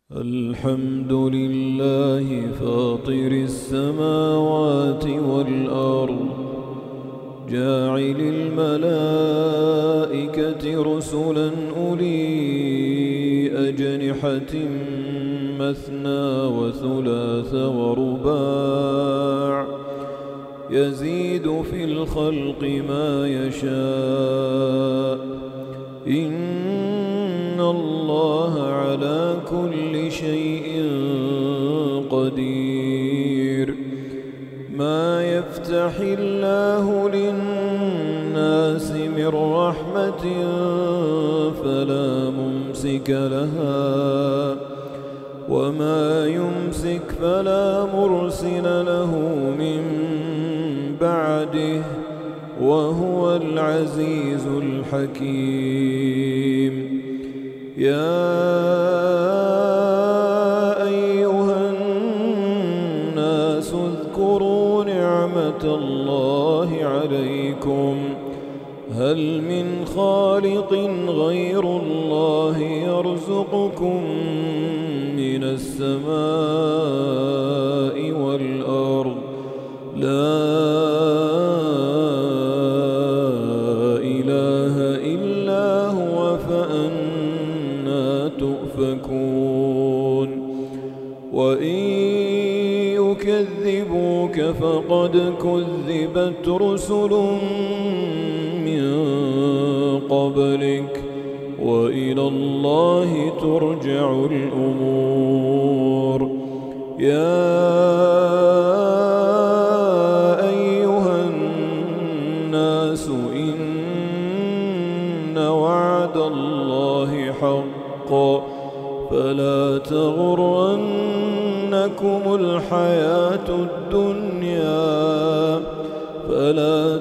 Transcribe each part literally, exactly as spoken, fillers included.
الحمد لله فاطر السماوات والأرض جاعل الملائكة رسلا أولي أجنحة مثنى وثلاث ورباع يزيد في الخلق ما يشاء إن الله على كل شيء قدير. ما يفتح الله للناس من رحمة فلا ممسك لها وما يمسك فلا مرسل له من بعده وهو العزيز الحكيم. يا أيها الناس اذكروا نعمة الله عليكم هل من خالق غير الله يرزقكم من السماء والأرض لا إله إلا هو فأنى تؤفكون. وإن يكذبوك فقد كذبت رسل من قبلك وإلى الله ترجع الأمور. يا أيها الناس إن وعد الله حق فلا تغرنكم الحياة الدنيا فلا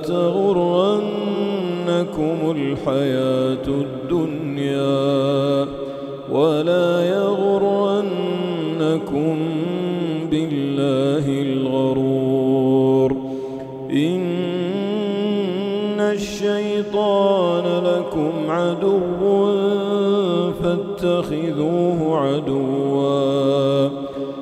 تغرنكم الحياة الدنيا ولا يغرنكم بالله الغرور. إن الشيطان لكم عدو فاتخذوه عدوا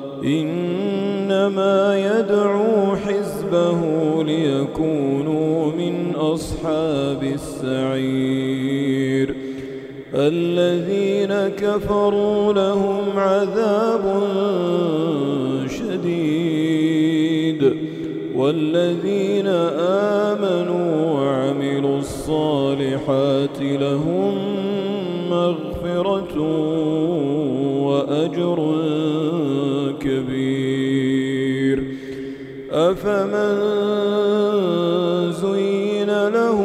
إنما يدعو حزبه ليكونوا من أصحاب السعير. الذين كفروا لهم عذاب شديد والذين آمنوا وعملوا الصالحات لهم مغفرة وأجر كبير. أفمن زين له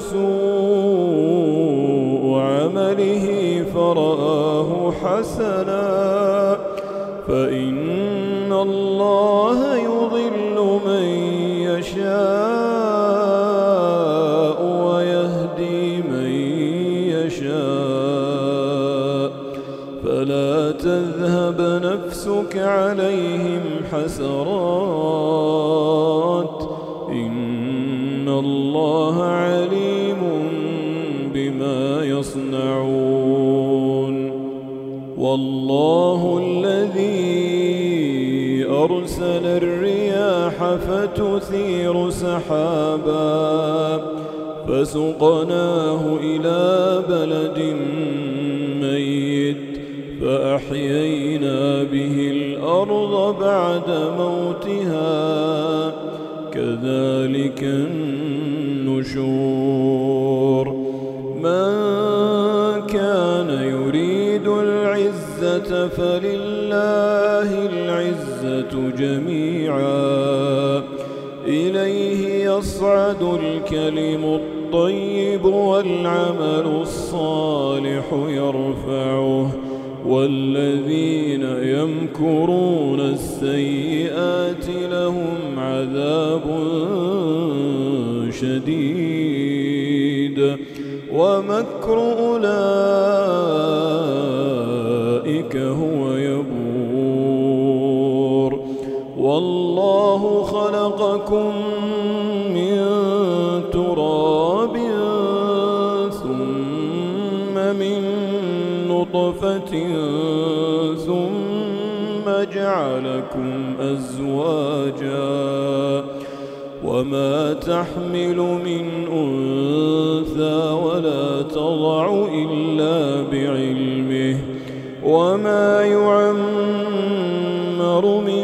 سوء عمله فرآه حسنا فإن الله يضل من يشاء ويهدي من يشاء فلا تذهب نفسك عليهم حسرات إن الله عليم بما يصنعون. والله الذي أرسل الرياح فتثير سحابا فسقناه إلى بلد ميت فأحيينا به الأرض بعد موتها كذلك النشور. من كان يريد العزة فلله العزة جميعا إليه يصعد الكلم الطيب والعمل الصالح يرفعه والذين يمكرون السيئات لهم عذاب شديد ومكر أولئك هو يبور. والله خلقكم من تراب ثم من نطفة ثم جعلكم أزواجا وما تحمل من أنثى ولا تضع إلا بعلمه وما يعمر من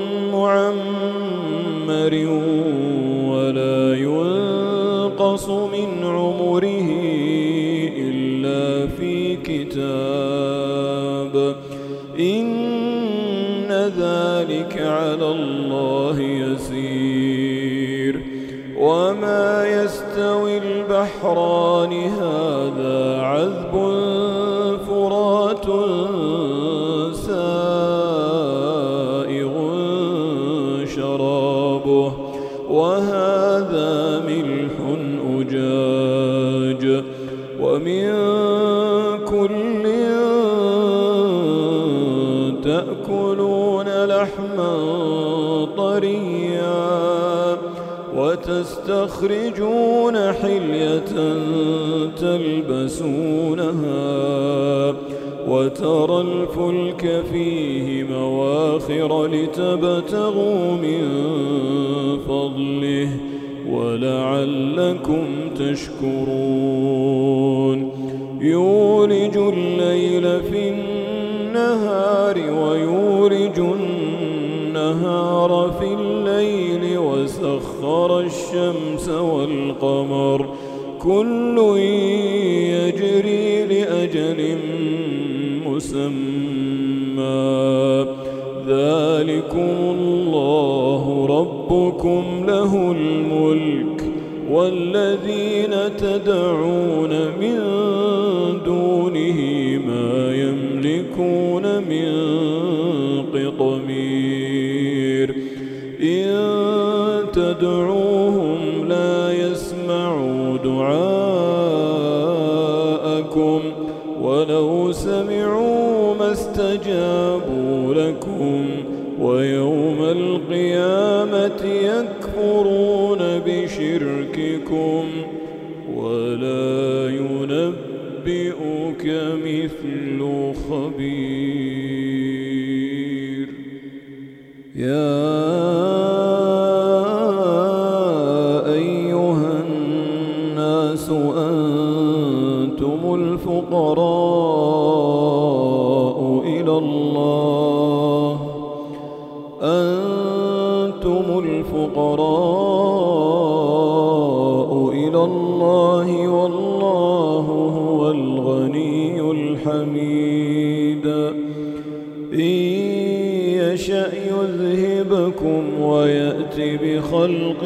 معمر ولا ينقص من عمره إلا في كتاب إن ذلك على الله يسير وما يستوي البحران هذا عذب فرات سائغ شرابه وهذا ملح أجاج ومن كل تأكلون لحما طريا وتستخرجون حلية تلبسونها وترى الفلك فيه مواخر لتبتغوا من فضله ولعلكم تشكرون يولج الليل في النهار ويولج النهار في الليل وسخر الشمس والقمر كل يجري لأجل مسمى ذلكم الله ربكم له الملك والذين تدعون من دونه ما يملكون من قطمير إن تدعوهم لا يسمعوا دعاءكم ولو سمعوا ما استجابوا لكم ويوم القيامة يكفرون بشرككم ولا ينبئك مثل خبير يا أيها الناس أنتم الفقراء إلى الله أنتم الفقراء إلى الله والله هو الغني الحميد إن يشأ يذهبكم ويأتي بخلق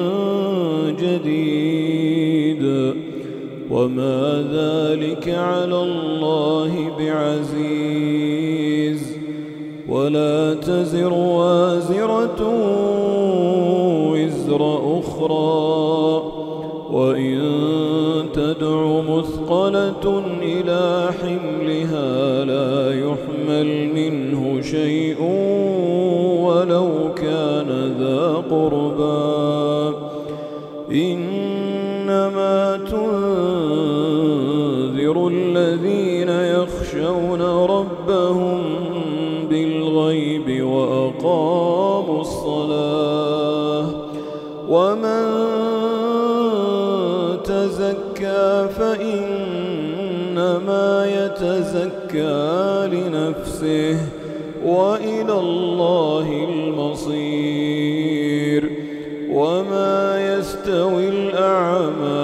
جديد وما ذلك على الله بعزيز ولا تزر وازرة وزر أخرى وإن تدع مثقلة إلى حملها لا يحمل منه شيء ولو كان ذا قربى إنما تنذر الذين يخشون ربهم بالغيب وأقاموا الصلاة ومن تزكى فإنما يتزكى لنفسه وإلى الله المصير وما يستوي الأعمى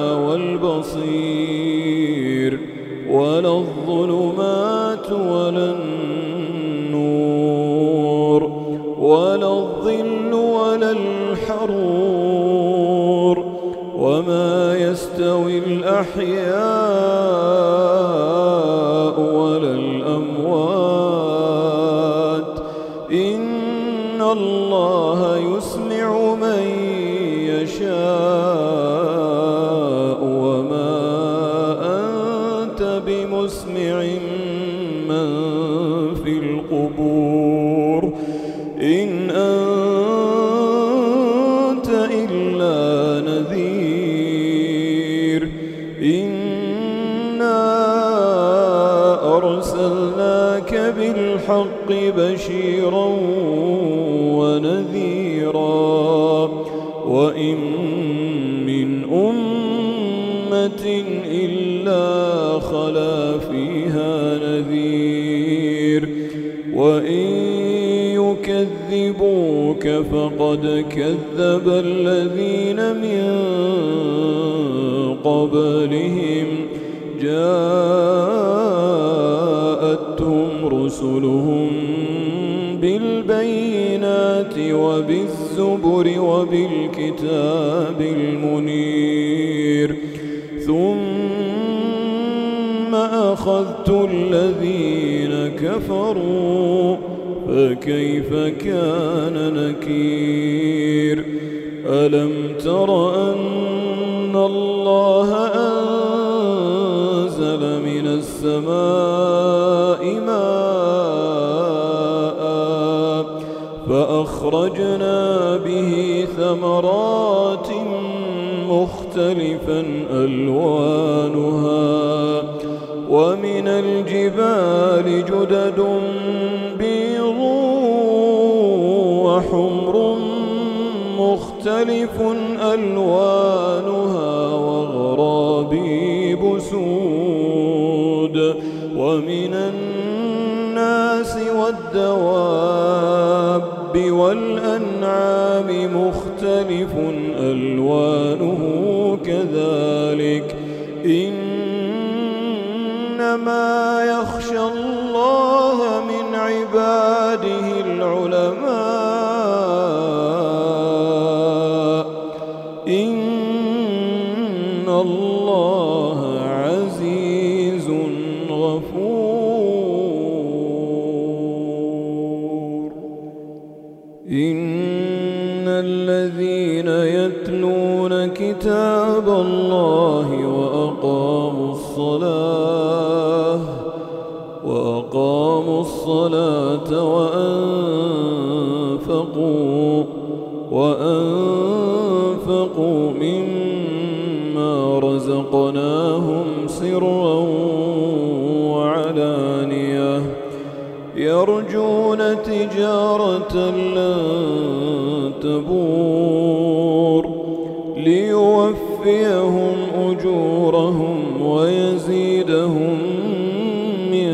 والبصير ولا الظلمات ولا النور ولا الظل ولا الحرور وما يستوي الأحياء ولا الأموات إن الله يسمع من يشاء وما أنت بمسمع من في القبور إن أنت إلا نذير إنا أرسلناك بالحق الحق بشيرا ونذيرا وإن من أمة إلا خلا فيها نذير وإن يكذبوك فقد كذب الذين من قبلهم جاءتهم رسلهم بالبينات وبالزبر وبالكتاب المنير ثم أخذت الذين كفروا فكيف كان نكير ألم تر أن الله أنزل من السماء ماء فأخرجنا به ثمرات مختلفا ألوانها ومن الجبال جدد بيض وحمر مختلف ألوانها وغرابيب سود ومن الناس والدواب والأنعام مختلف ألوانه كذلك إنما يخشى الله من عباده العلماء إن الله عزيز غفور إن الذين يتلون كتاب الله وأقاموا الصلاة وأقاموا الصلاة وأنفقوا وأنفقوا مما رزقناهم سرا وعلانية يرجون تجارة لن تبور ليوفيهم أجورهم ويزيدهم من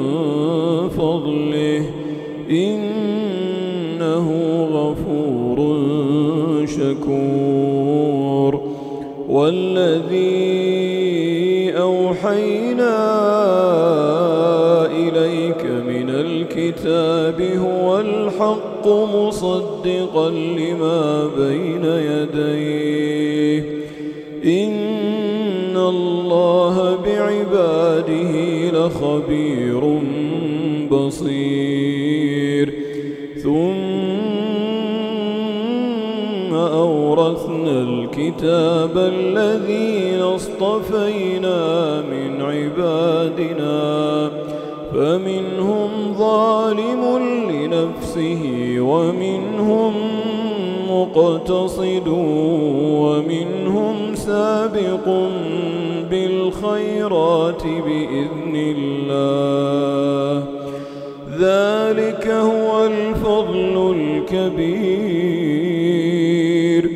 فضله إنه غفور شكور والذي أوحينا إليك من الكتاب هو الحق مصدقا لما بين يديه إن الله بعباده لخبير بصير ثم أورثنا الكتاب الذين اصطفينا من عبادنا فمنهم ظالم لنفسه ومنهم مقتصد ومنهم سابق بالخيرات بإذن الله ذلك هو الفضل الكبير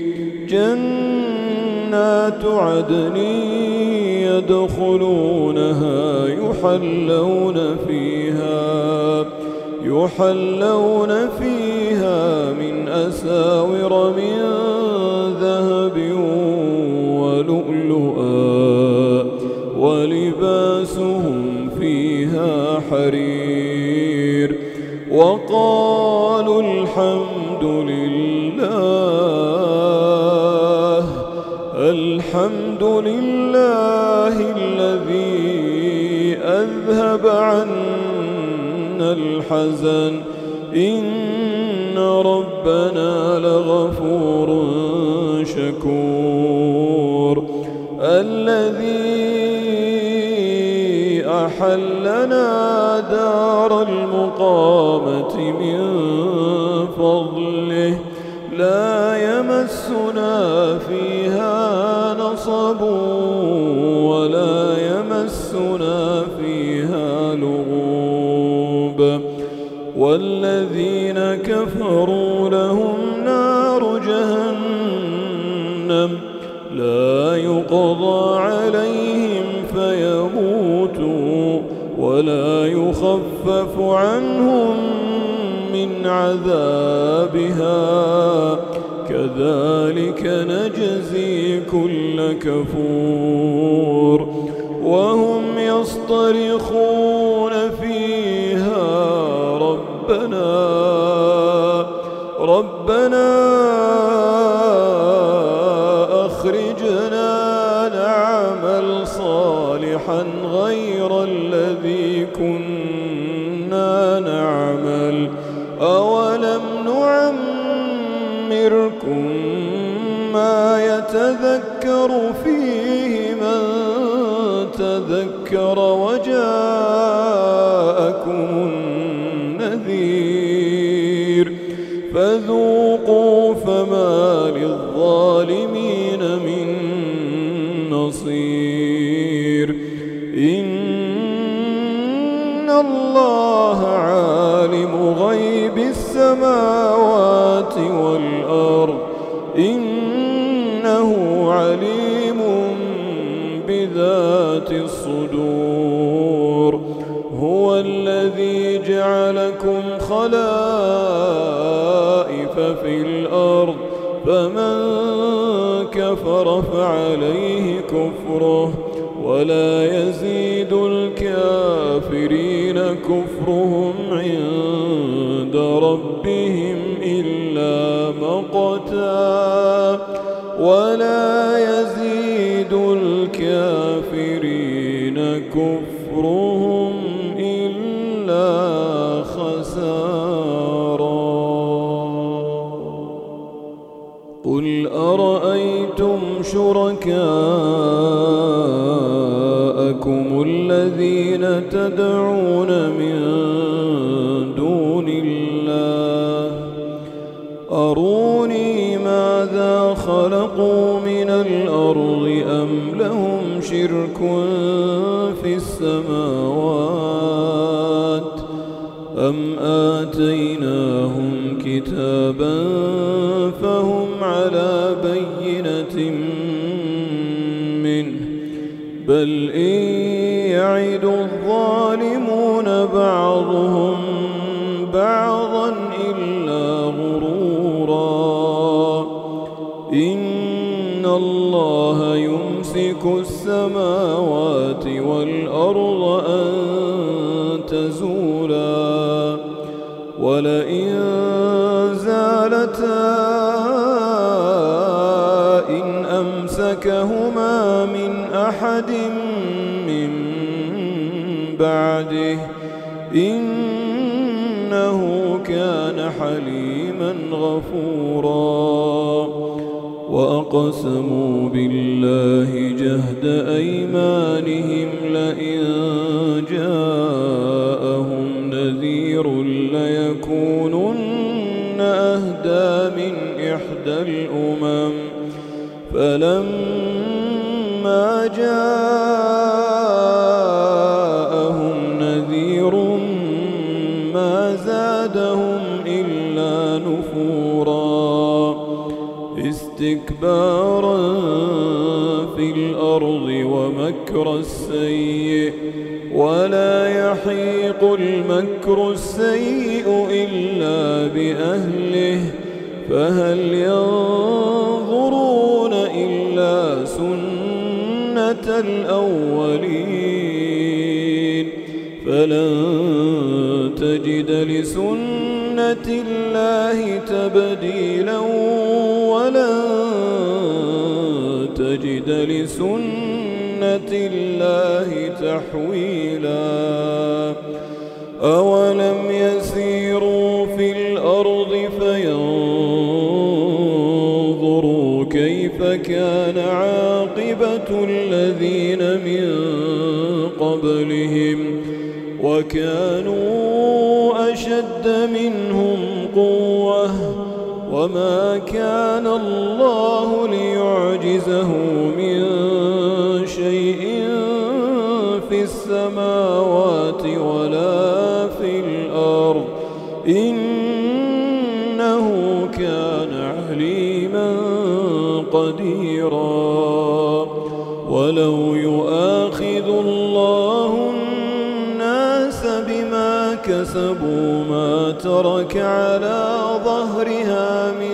جنات عدن يدخلونها يحلون فيها يحلون فيها من أساور من ذهب ولؤلؤا ولباسهم فيها حرير وقالوا الحمد لله الحمد لله الذي أذهب عنا الحزن إن ربنا لغفور شكور الذي أحلنا دار المقامة من فضله لا يمسنا فيها نصب ولا يمسنا فيها لغوب والذين كفروا لهم نار جهنم لا يقضى عليهم فيموتوا ولا يخفف عنهم من عذابها كذلك نجزي كل كفور وهم يصطرخون فيها ربنا ربنا أخرجنا نعمل صالحا غير الذي كنا نعمل أولم نعمركم ما يتذكر فيه من تذكر وجاءكم النذير فذوقوا فما للظالمين من نصير إن الله عالم غيب السماوات والأرض إنه عليم بذات الصدور هو الذي جعلكم خلائف في الأرض فمن كفر فعليه كفره ولا يزيد الكافرين كفرهم عند ربهم إلا مقتا ولا يزيد الكافرين كفرهم إلا خسارا قل أرأيتم شركاءكم الذين تدعون من دون الله أروني ماذا خلقوا من الأرض أم لهم شرك في السماوات أم آتيناهم كتابا فهم على بينة منه بل إن يعد الظالمون بعضهم بعضا إلا غرورا إن الله يمسك السماوات والأرض أن تزولا ولئن زالتا إن أمسكهما من أحد من بعده إنه كان حليما غفورا وأقسموا بالله جهد أيمانهم لئن جاءهم نذير ليكونن أهدى من إحدى الأمم فلما جاءهم نذير ما زادهم إلا نفورا استكبارا في الأرض ومكر السيء ولا يحيق المكر السيء إلا بأهله فهل ينظرون إلا سنة الأولين فلن تجد لسنة الله تبديلا ولن تجد لسنة الله تحويلا أولم يسيروا في الأرض فينظروا كيف كان عاقبة الذين من قبلهم وكانوا أشد منهم قوة وما كان الله ليعجزه من شيء في السماوات ولا في الأرض إنه كان عليما قديرا. ولو يؤاخذ الله الناس بما كسبوا ما ترك على ظهرها من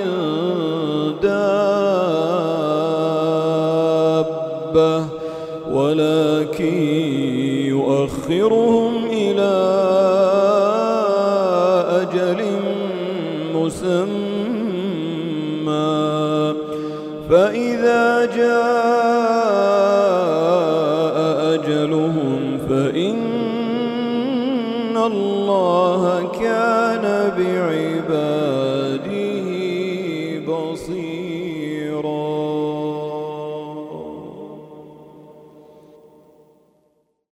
دابة ولكن يؤخرهم إلى أجل مسمى فإذا جاء أجلهم فإن الله كان بعباده